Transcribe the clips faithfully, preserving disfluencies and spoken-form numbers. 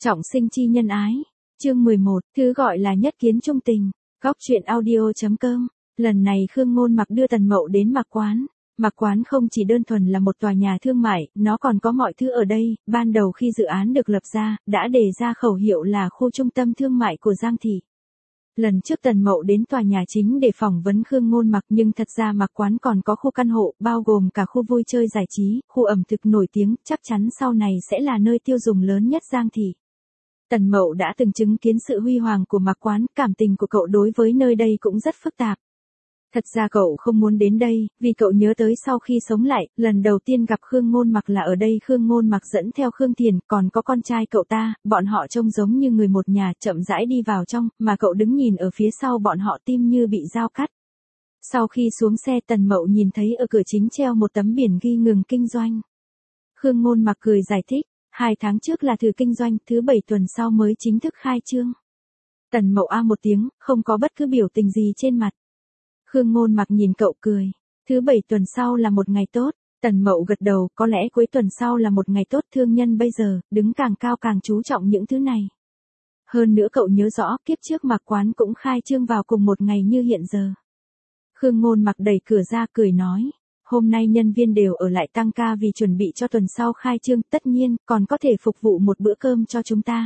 Trọng sinh chi nhân ái. Chương mười một, thứ gọi là nhất kiến trung tình. Góc truyện audio.com. Lần này Khương Ngôn Mặc đưa Tần Mậu đến Mặc Quán. Mặc Quán không chỉ đơn thuần là một tòa nhà thương mại, nó còn có mọi thứ ở đây. Ban đầu khi dự án được lập ra, đã đề ra khẩu hiệu là khu trung tâm thương mại của Giang Thị. Lần trước Tần Mậu đến tòa nhà chính để phỏng vấn Khương Ngôn Mặc, nhưng thật ra Mặc Quán còn có khu căn hộ, bao gồm cả khu vui chơi giải trí, khu ẩm thực nổi tiếng, chắc chắn sau này sẽ là nơi tiêu dùng lớn nhất Giang Thị. Tần Mậu đã từng chứng kiến sự huy hoàng của Mặc Quán, cảm tình của cậu đối với nơi đây cũng rất phức tạp. Thật ra cậu không muốn đến đây, vì cậu nhớ tới sau khi sống lại, lần đầu tiên gặp Khương Ngôn Mặc là ở đây. Khương Ngôn Mặc dẫn theo Khương Thiền, còn có con trai cậu ta, bọn họ trông giống như người một nhà, chậm rãi đi vào trong, mà cậu đứng nhìn ở phía sau bọn họ, tim như bị dao cắt. Sau khi xuống xe, Tần Mậu nhìn thấy ở cửa chính treo một tấm biển ghi ngừng kinh doanh. Khương Ngôn Mặc cười giải thích, hai tháng trước là thử kinh doanh, thứ bảy tuần sau mới chính thức khai trương. Tần Mậu a một tiếng, không có bất cứ biểu tình gì trên mặt. Khương Ngôn Mặc nhìn cậu cười. Thứ bảy tuần sau là một ngày tốt. Tần Mậu gật đầu, có lẽ cuối tuần sau là một ngày tốt. Thương nhân bây giờ, đứng càng cao càng chú trọng những thứ này. Hơn nữa cậu nhớ rõ, kiếp trước Mặc Quán cũng khai trương vào cùng một ngày như hiện giờ. Khương Ngôn Mặc đẩy cửa ra cười nói, hôm nay nhân viên đều ở lại tăng ca vì chuẩn bị cho tuần sau khai trương, tất nhiên, còn có thể phục vụ một bữa cơm cho chúng ta.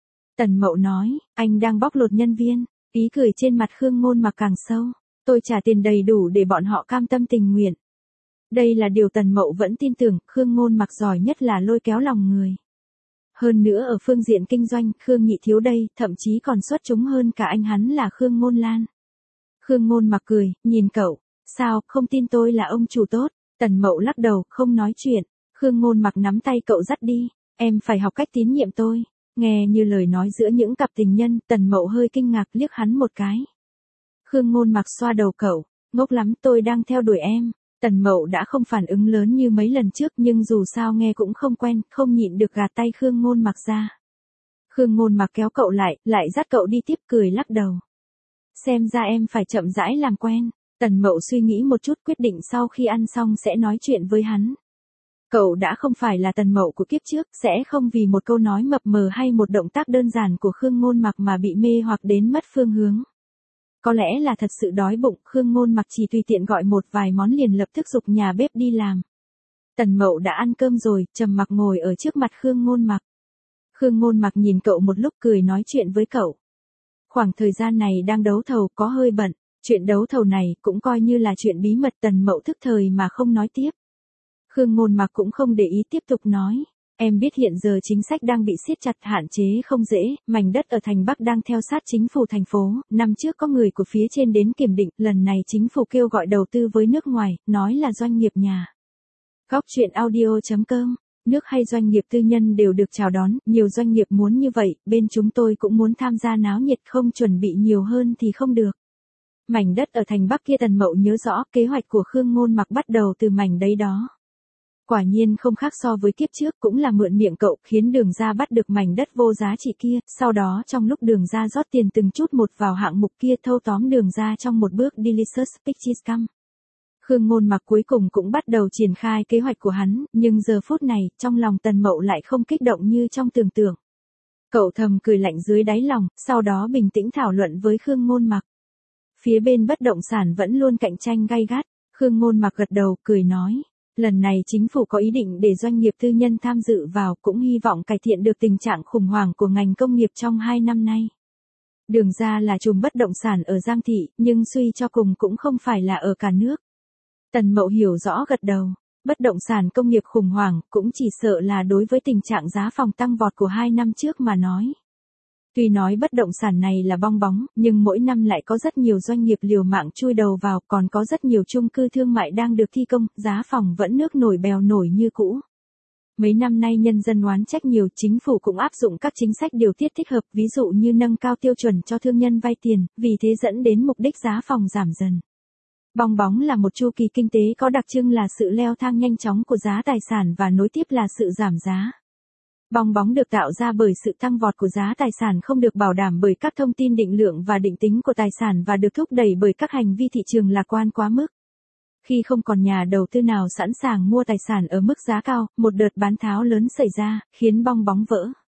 Tần Mậu nói, anh đang bóc lột nhân viên. Ý cười trên mặt Khương Ngôn Mặc càng sâu. Tôi trả tiền đầy đủ để bọn họ cam tâm tình nguyện. Đây là điều Tần Mậu vẫn tin tưởng, Khương Ngôn Mặc giỏi nhất là lôi kéo lòng người. Hơn nữa ở phương diện kinh doanh, Khương Nhị Thiếu đây, thậm chí còn xuất chúng hơn cả anh hắn là Khương Ngôn Lan. Khương Ngôn Mặc cười, nhìn cậu, sao, không tin tôi là ông chủ tốt. Tần Mậu lắc đầu, không nói chuyện. Khương Ngôn Mặc nắm tay cậu dắt đi, em phải học cách tín nhiệm tôi. Nghe như lời nói giữa những cặp tình nhân, Tần Mậu hơi kinh ngạc liếc hắn một cái. Khương Ngôn Mặc xoa đầu cậu, ngốc lắm, tôi đang theo đuổi em. Tần Mậu đã không phản ứng lớn như mấy lần trước, nhưng dù sao nghe cũng không quen, không nhịn được gạt tay Khương Ngôn Mặc ra. Khương Ngôn Mặc kéo cậu lại, lại dắt cậu đi tiếp, cười lắc đầu. Xem ra em phải chậm rãi làm quen. Tần Mậu suy nghĩ một chút, quyết định sau khi ăn xong sẽ nói chuyện với hắn. Cậu đã không phải là Tần Mậu của kiếp trước, sẽ không vì một câu nói mập mờ hay một động tác đơn giản của Khương Ngôn Mặc mà bị mê hoặc đến mất phương hướng. Có lẽ là thật sự đói bụng, Khương Ngôn Mặc chỉ tùy tiện gọi một vài món liền lập tức giục nhà bếp đi làm. Tần Mậu đã ăn cơm rồi, trầm mặc ngồi ở trước mặt Khương Ngôn Mặc. Khương Ngôn Mặc nhìn cậu một lúc, cười nói chuyện với cậu. Khoảng thời gian này đang đấu thầu, có hơi bận, chuyện đấu thầu này cũng coi như là chuyện bí mật. Tần Mậu thức thời mà không nói tiếp. Khương Ngôn Mặc cũng không để ý, tiếp tục nói. Em biết hiện giờ chính sách đang bị siết chặt, hạn chế không dễ, mảnh đất ở thành Bắc đang theo sát chính phủ thành phố, năm trước có người của phía trên đến kiểm định, lần này chính phủ kêu gọi đầu tư với nước ngoài, nói là doanh nghiệp nhà. Góc truyện audio.com, nước hay doanh nghiệp tư nhân đều được chào đón, nhiều doanh nghiệp muốn như vậy, bên chúng tôi cũng muốn tham gia náo nhiệt, không chuẩn bị nhiều hơn thì không được. Mảnh đất ở thành Bắc kia, Tần Mậu nhớ rõ, kế hoạch của Khương Ngôn Mặc bắt đầu từ mảnh đấy đó. Quả nhiên không khác so với kiếp trước, cũng là mượn miệng cậu, khiến Đường Ra bắt được mảnh đất vô giá trị kia, sau đó trong lúc Đường Ra rót tiền từng chút một vào hạng mục kia, thâu tóm Đường Ra trong một bước Delicious Pictures Scam. Khương Ngôn Mặc cuối cùng cũng bắt đầu triển khai kế hoạch của hắn, nhưng giờ phút này, trong lòng Tần Mậu lại không kích động như trong tưởng tượng. Cậu thầm cười lạnh dưới đáy lòng, sau đó bình tĩnh thảo luận với Khương Ngôn Mặc. Phía bên bất động sản vẫn luôn cạnh tranh gay gắt, Khương Ngôn Mặc gật đầu, cười nói. Lần này chính phủ có ý định để doanh nghiệp tư nhân tham dự vào, cũng hy vọng cải thiện được tình trạng khủng hoảng của ngành công nghiệp trong hai năm nay. Đường Ra là chùm bất động sản ở Giang Thị, nhưng suy cho cùng cũng không phải là ở cả nước. Tần Mậu hiểu rõ gật đầu, bất động sản công nghiệp khủng hoảng, cũng chỉ sợ là đối với tình trạng giá phòng tăng vọt của hai năm trước mà nói. Tuy nói bất động sản này là bong bóng, nhưng mỗi năm lại có rất nhiều doanh nghiệp liều mạng chui đầu vào, còn có rất nhiều chung cư thương mại đang được thi công, giá phòng vẫn nước nổi bèo nổi như cũ. Mấy năm nay nhân dân oán trách nhiều, chính phủ cũng áp dụng các chính sách điều tiết thích hợp, ví dụ như nâng cao tiêu chuẩn cho thương nhân vay tiền, vì thế dẫn đến mục đích giá phòng giảm dần. Bong bóng là một chu kỳ kinh tế có đặc trưng là sự leo thang nhanh chóng của giá tài sản và nối tiếp là sự giảm giá. Bong bóng được tạo ra bởi sự tăng vọt của giá tài sản không được bảo đảm bởi các thông tin định lượng và định tính của tài sản và được thúc đẩy bởi các hành vi thị trường lạc quan quá mức. Khi không còn nhà đầu tư nào sẵn sàng mua tài sản ở mức giá cao, một đợt bán tháo lớn xảy ra, khiến bong bóng vỡ.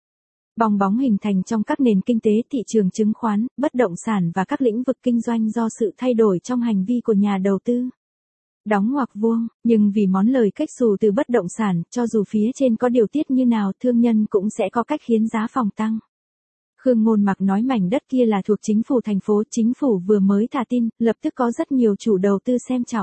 Bong bóng hình thành trong các nền kinh tế, thị trường chứng khoán, bất động sản và các lĩnh vực kinh doanh do sự thay đổi trong hành vi của nhà đầu tư. Đóng ngoặc vuông, nhưng vì món lời cách xù từ bất động sản, cho dù phía trên có điều tiết như nào, thương nhân cũng sẽ có cách khiến giá phòng tăng. Khương Ngôn Mặc nói mảnh đất kia là thuộc chính phủ thành phố, chính phủ vừa mới thả tin, lập tức có rất nhiều chủ đầu tư xem trọng.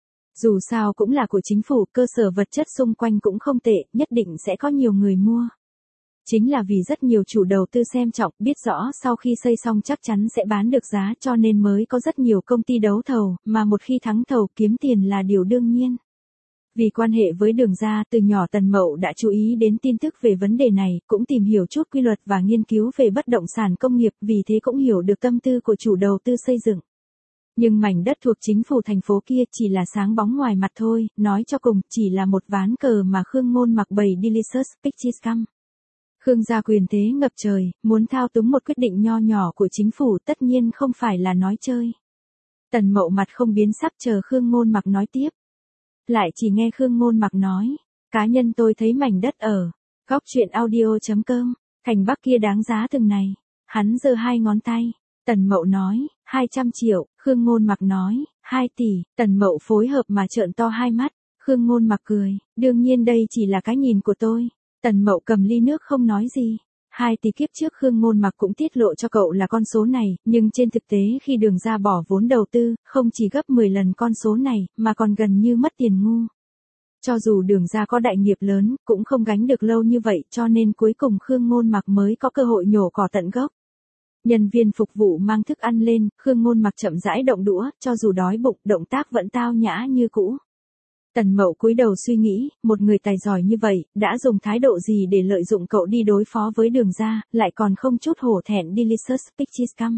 Dù sao cũng là của chính phủ, cơ sở vật chất xung quanh cũng không tệ, nhất định sẽ có nhiều người mua. Chính là vì rất nhiều chủ đầu tư xem trọng, biết rõ sau khi xây xong chắc chắn sẽ bán được giá, cho nên mới có rất nhiều công ty đấu thầu, mà một khi thắng thầu kiếm tiền là điều đương nhiên. Vì quan hệ với Đường Gia, từ nhỏ Tần Mậu đã chú ý đến tin tức về vấn đề này, cũng tìm hiểu chút quy luật và nghiên cứu về bất động sản công nghiệp, vì thế cũng hiểu được tâm tư của chủ đầu tư xây dựng. Nhưng mảnh đất thuộc chính phủ thành phố kia chỉ là sáng bóng ngoài mặt thôi, nói cho cùng chỉ là một ván cờ mà Khương Ngôn Mặc bày Delicious Pictures Scam. Khương gia quyền thế ngập trời, muốn thao túng một quyết định nho nhỏ của chính phủ tất nhiên không phải là nói chơi. Tần Mậu mặt không biến sắc chờ Khương Ngôn Mặc nói tiếp. Lại chỉ nghe Khương Ngôn Mặc nói, cá nhân tôi thấy mảnh đất ở góc truyện audio chấm com, thành Bắc kia đáng giá từng này. Hắn giơ hai ngón tay. Tần Mậu nói, hai trăm triệu, Khương Ngôn Mặc nói, hai tỷ, Tần Mậu phối hợp mà trợn to hai mắt. Khương Ngôn Mặc cười, đương nhiên đây chỉ là cái nhìn của tôi. Tần Mậu cầm ly nước không nói gì. Hai tỷ kiếp trước Khương Ngôn Mặc cũng tiết lộ cho cậu là con số này, nhưng trên thực tế khi Đường Gia bỏ vốn đầu tư, không chỉ gấp mười lần con số này, mà còn gần như mất tiền ngu. Cho dù Đường Gia có đại nghiệp lớn, cũng không gánh được lâu như vậy, cho nên cuối cùng Khương Ngôn Mặc mới có cơ hội nhổ cỏ tận gốc. Nhân viên phục vụ mang thức ăn lên, Khương Ngôn Mặc chậm rãi động đũa, cho dù đói bụng, động tác vẫn tao nhã như cũ. Tần Mậu cúi đầu suy nghĩ, một người tài giỏi như vậy, đã dùng thái độ gì để lợi dụng cậu đi đối phó với Đường Gia, lại còn không chút hổ thẹn Delicious Pictures Scam.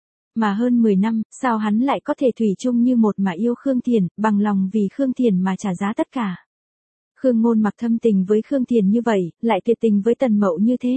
Mà hơn mười năm, sao hắn lại có thể thủy chung như một mà yêu Khương Thiền, bằng lòng vì Khương Thiền mà trả giá tất cả. Khương Ngôn Mặc thâm tình với Khương Thiền như vậy, lại tuyệt tình với Tần Mậu như thế.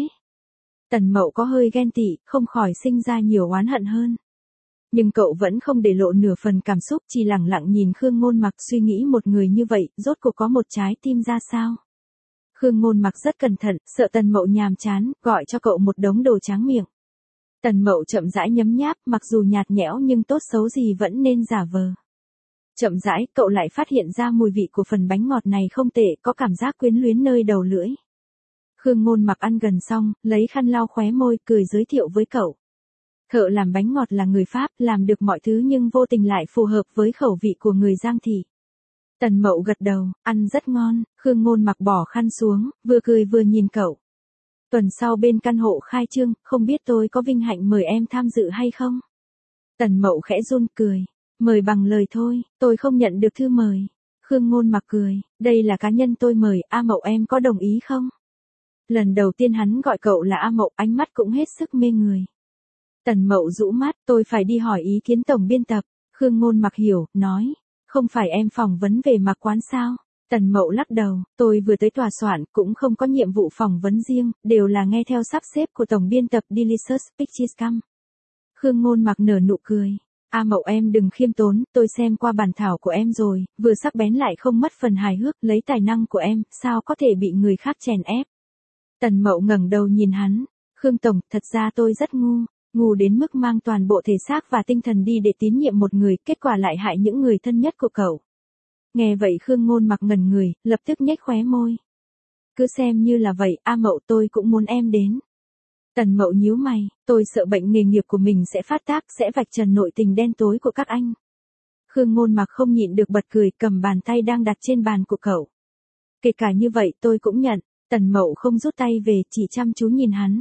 Tần Mậu có hơi ghen tị, không khỏi sinh ra nhiều oán hận hơn. Nhưng cậu vẫn không để lộ nửa phần cảm xúc, chỉ lẳng lặng nhìn Khương Ngôn Mặc, suy nghĩ một người như vậy, rốt cuộc có một trái tim ra sao. Khương Ngôn Mặc rất cẩn thận, sợ Tần Mậu nhàm chán, gọi cho cậu một đống đồ tráng miệng. Tần Mậu chậm rãi nhấm nháp, mặc dù nhạt nhẽo nhưng tốt xấu gì vẫn nên giả vờ. Chậm rãi, cậu lại phát hiện ra mùi vị của phần bánh ngọt này không tệ, có cảm giác quyến luyến nơi đầu lưỡi. Khương Ngôn Mặc ăn gần xong, lấy khăn lau khóe môi, cười giới thiệu với cậu. Thợ làm bánh ngọt là người Pháp, làm được mọi thứ nhưng vô tình lại phù hợp với khẩu vị của người Giang Thị. Tần Mậu gật đầu, ăn rất ngon. Khương Ngôn Mặc bỏ khăn xuống, vừa cười vừa nhìn cậu. Tuần sau bên căn hộ khai trương, không biết tôi có vinh hạnh mời em tham dự hay không? Tần Mậu khẽ run cười, mời bằng lời thôi, tôi không nhận được thư mời. Khương Ngôn Mặc cười, đây là cá nhân tôi mời, A Mậu em có đồng ý không? Lần đầu tiên hắn gọi cậu là A Mậu, ánh mắt cũng hết sức mê người. Tần Mậu rũ mắt, tôi phải đi hỏi ý kiến tổng biên tập. Khương Ngôn Mặc hiểu, nói, không phải em phỏng vấn về Mạc Quán sao? Tần Mậu lắc đầu, tôi vừa tới tòa soạn, cũng không có nhiệm vụ phỏng vấn riêng, đều là nghe theo sắp xếp của tổng biên tập Delicious Pictures Scam. Khương Ngôn Mặc nở nụ cười. A Mậu em đừng khiêm tốn, tôi xem qua bản thảo của em rồi, vừa sắc bén lại không mất phần hài hước, lấy tài năng của em, sao có thể bị người khác chèn ép? Tần Mậu ngẩng đầu nhìn hắn, Khương Tổng, thật ra tôi rất ngu. Ngu đến mức mang toàn bộ thể xác và tinh thần đi để tín nhiệm một người, kết quả lại hại những người thân nhất của cậu. Nghe vậy Khương Ngôn Mặc ngẩn người, lập tức nhếch khóe môi. Cứ xem như là vậy, A Mậu tôi cũng muốn em đến. Tần Mậu nhíu mày, tôi sợ bệnh nghề nghiệp của mình sẽ phát tác, sẽ vạch trần nội tình đen tối của các anh. Khương Ngôn Mặc không nhịn được bật cười, cầm bàn tay đang đặt trên bàn của cậu. Kể cả như vậy tôi cũng nhận. Tần Mậu không rút tay về, chỉ chăm chú nhìn hắn.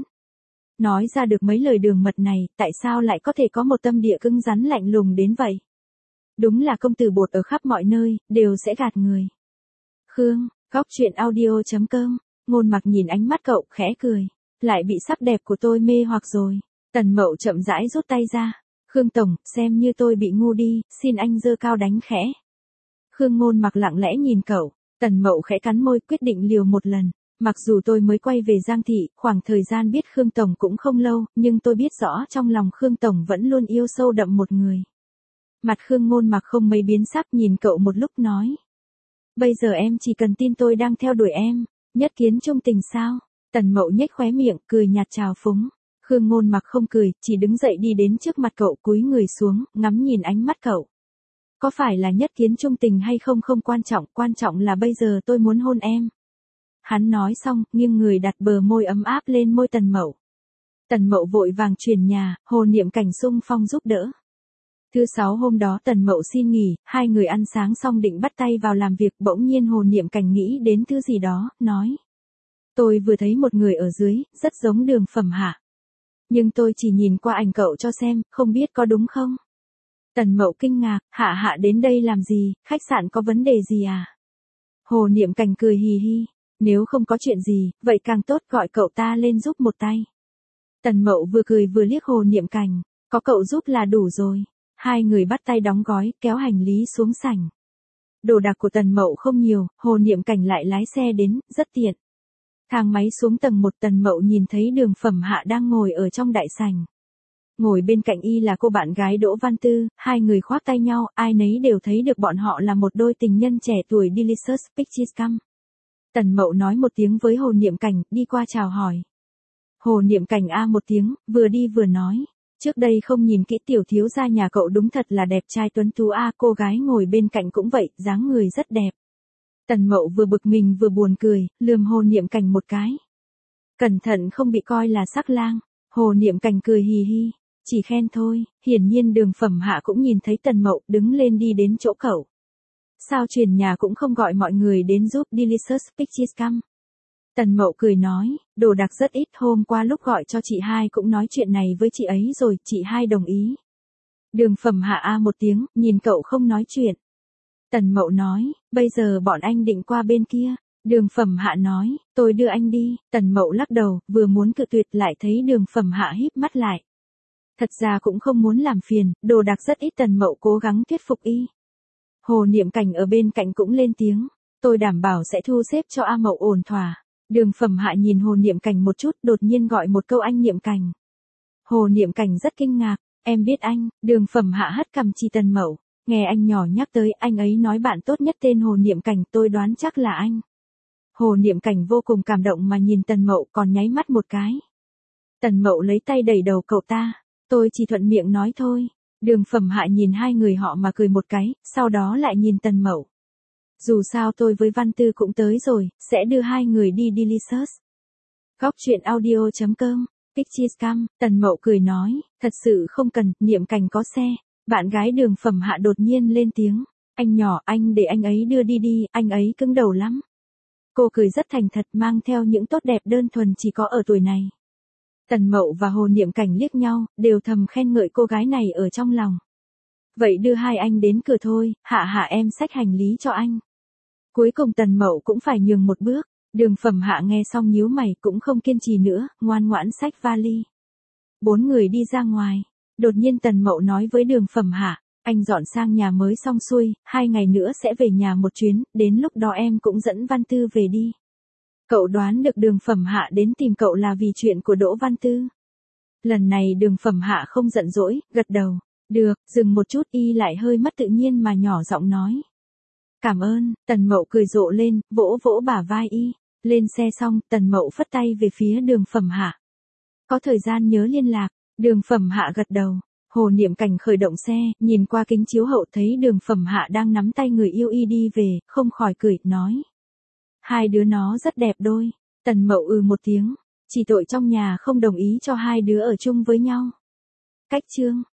Nói ra được mấy lời đường mật này, tại sao lại có thể có một tâm địa cứng rắn lạnh lùng đến vậy? Đúng là công tử bột ở khắp mọi nơi, đều sẽ gạt người. Khương, góc truyện audio chấm com, Ngôn Mặc nhìn ánh mắt cậu, khẽ cười. Lại bị sắc đẹp của tôi mê hoặc rồi. Tần Mậu chậm rãi rút tay ra. Khương Tổng, xem như tôi bị ngu đi, xin anh giơ cao đánh khẽ. Khương Ngôn Mặc lặng lẽ nhìn cậu. Tần Mậu khẽ cắn môi, quyết định liều một lần. Mặc dù tôi mới quay về Giang Thị, khoảng thời gian biết Khương Tổng cũng không lâu, nhưng tôi biết rõ trong lòng Khương Tổng vẫn luôn yêu sâu đậm một người. Mặt Khương Ngôn Mặc không mấy biến sắc, nhìn cậu một lúc nói. Bây giờ em chỉ cần tin tôi đang theo đuổi em, nhất kiến trung tình sao? Tần Mậu nhếch khóe miệng, cười nhạt chào phúng. Khương Ngôn Mặc không cười, chỉ đứng dậy đi đến trước mặt cậu, cúi người xuống, ngắm nhìn ánh mắt cậu. Có phải là nhất kiến trung tình hay không không quan trọng, quan trọng là bây giờ tôi muốn hôn em. Hắn nói xong, nghiêng người đặt bờ môi ấm áp lên môi Tần Mậu. Tần Mậu vội vàng chuyển nhà, Hồ Niệm Cảnh xung phong giúp đỡ. Thứ sáu hôm đó Tần Mậu xin nghỉ, hai người ăn sáng xong định bắt tay vào làm việc, bỗng nhiên Hồ Niệm Cảnh nghĩ đến thứ gì đó, nói. Tôi vừa thấy một người ở dưới, rất giống Đường Phẩm Hạ. Nhưng tôi chỉ nhìn qua ảnh cậu cho xem, không biết có đúng không? Tần Mậu kinh ngạc, Hạ Hạ đến đây làm gì, khách sạn có vấn đề gì à? Hồ Niệm Cảnh cười hì hì, nếu không có chuyện gì, vậy càng tốt, gọi cậu ta lên giúp một tay. Tần Mậu vừa cười vừa liếc Hồ Niệm Cảnh, có cậu giúp là đủ rồi. Hai người bắt tay đóng gói, kéo hành lý xuống sảnh. Đồ đạc của Tần Mậu không nhiều, Hồ Niệm Cảnh lại lái xe đến, rất tiện. Thang máy xuống tầng một, Tần Mậu nhìn thấy Đường Phẩm Hạ đang ngồi ở trong đại sảnh. Ngồi bên cạnh y là cô bạn gái Đỗ Văn Tư, hai người khoác tay nhau, ai nấy đều thấy được bọn họ là một đôi tình nhân trẻ tuổi Delicious Pictures Come. Tần Mậu nói một tiếng với Hồ Niệm Cảnh, đi qua chào hỏi. Hồ Niệm Cảnh a một tiếng, vừa đi vừa nói. Trước đây không nhìn kỹ tiểu thiếu gia nhà cậu đúng thật là đẹp trai tuấn tú a, cô gái ngồi bên cạnh cũng vậy, dáng người rất đẹp. Tần Mậu vừa bực mình vừa buồn cười, lườm Hồ Niệm Cảnh một cái. Cẩn thận không bị coi là sắc lang. Hồ Niệm Cảnh cười hì hì, chỉ khen thôi. Hiển nhiên Đường Phẩm Hạ cũng nhìn thấy Tần Mậu, đứng lên đi đến chỗ cậu. Sao chuyển nhà cũng không gọi mọi người đến giúp Delicious Pictures Come? Tần Mậu cười nói, đồ đạc rất ít, hôm qua lúc gọi cho chị hai cũng nói chuyện này với chị ấy rồi, chị hai đồng ý. Đường Phẩm Hạ a một tiếng, nhìn cậu không nói chuyện. Tần Mậu nói, bây giờ bọn anh định qua bên kia. Đường Phẩm Hạ nói, tôi đưa anh đi. Tần Mậu lắc đầu, vừa muốn cự tuyệt lại thấy Đường Phẩm Hạ híp mắt lại. Thật ra cũng không muốn làm phiền, đồ đạc rất ít. Tần Mậu cố gắng thuyết phục y. Hồ Niệm Cảnh ở bên cạnh cũng lên tiếng, tôi đảm bảo sẽ thu xếp cho A Mậu ổn thỏa. Đường Phẩm Hạ nhìn Hồ Niệm Cảnh một chút, đột nhiên gọi một câu anh Niệm Cảnh. Hồ Niệm Cảnh rất kinh ngạc, em biết anh. Đường Phẩm Hạ hất cằm chỉ Tần Mậu, nghe anh nhỏ nhắc tới, anh ấy nói bạn tốt nhất tên Hồ Niệm Cảnh, tôi đoán chắc là anh. Hồ Niệm Cảnh vô cùng cảm động mà nhìn Tần Mậu, còn nháy mắt một cái. Tần Mậu lấy tay đẩy đầu cậu ta, tôi chỉ thuận miệng nói thôi. Đường Phẩm Hạ nhìn hai người họ mà cười một cái, sau đó lại nhìn Tần Mậu. Dù sao tôi với Văn Tư cũng tới rồi, sẽ đưa hai người đi Delicious. Góc truyện audio chấm com, Pictures Come. Tần Mậu cười nói, thật sự không cần, Niệm Cảnh có xe. Bạn gái Đường Phẩm Hạ đột nhiên lên tiếng, anh nhỏ, anh để anh ấy đưa đi đi, anh ấy cứng đầu lắm. Cô cười rất thành thật, mang theo những tốt đẹp đơn thuần chỉ có ở tuổi này. Tần Mậu và Hồ Niệm Cảnh liếc nhau, đều thầm khen ngợi cô gái này ở trong lòng. Vậy đưa hai anh đến cửa thôi, Hạ Hạ em xách hành lý cho anh. Cuối cùng Tần Mậu cũng phải nhường một bước. Đường Phẩm Hạ nghe xong nhíu mày, cũng không kiên trì nữa, ngoan ngoãn xách vali. Bốn người đi ra ngoài. Đột nhiên Tần Mậu nói với Đường Phẩm Hạ, anh dọn sang nhà mới xong xuôi, hai ngày nữa sẽ về nhà một chuyến, đến lúc đó em cũng dẫn Văn Tư về đi. Cậu đoán được Đường Phẩm Hạ đến tìm cậu là vì chuyện của Đỗ Văn Tư. Lần này Đường Phẩm Hạ không giận dỗi, gật đầu. Được, dừng một chút, y lại hơi mất tự nhiên mà nhỏ giọng nói. Cảm ơn. Tần Mậu cười rộ lên, vỗ vỗ bả vai y. Lên xe xong, Tần Mậu phất tay về phía Đường Phẩm Hạ. Có thời gian nhớ liên lạc. Đường Phẩm Hạ gật đầu. Hồ Niệm Cảnh khởi động xe, nhìn qua kính chiếu hậu thấy Đường Phẩm Hạ đang nắm tay người yêu y đi về, không khỏi cười, nói. Hai đứa nó rất đẹp đôi. Tần Mậu ừ một tiếng. Chỉ tội trong nhà không đồng ý cho hai đứa ở chung với nhau. Cách chương.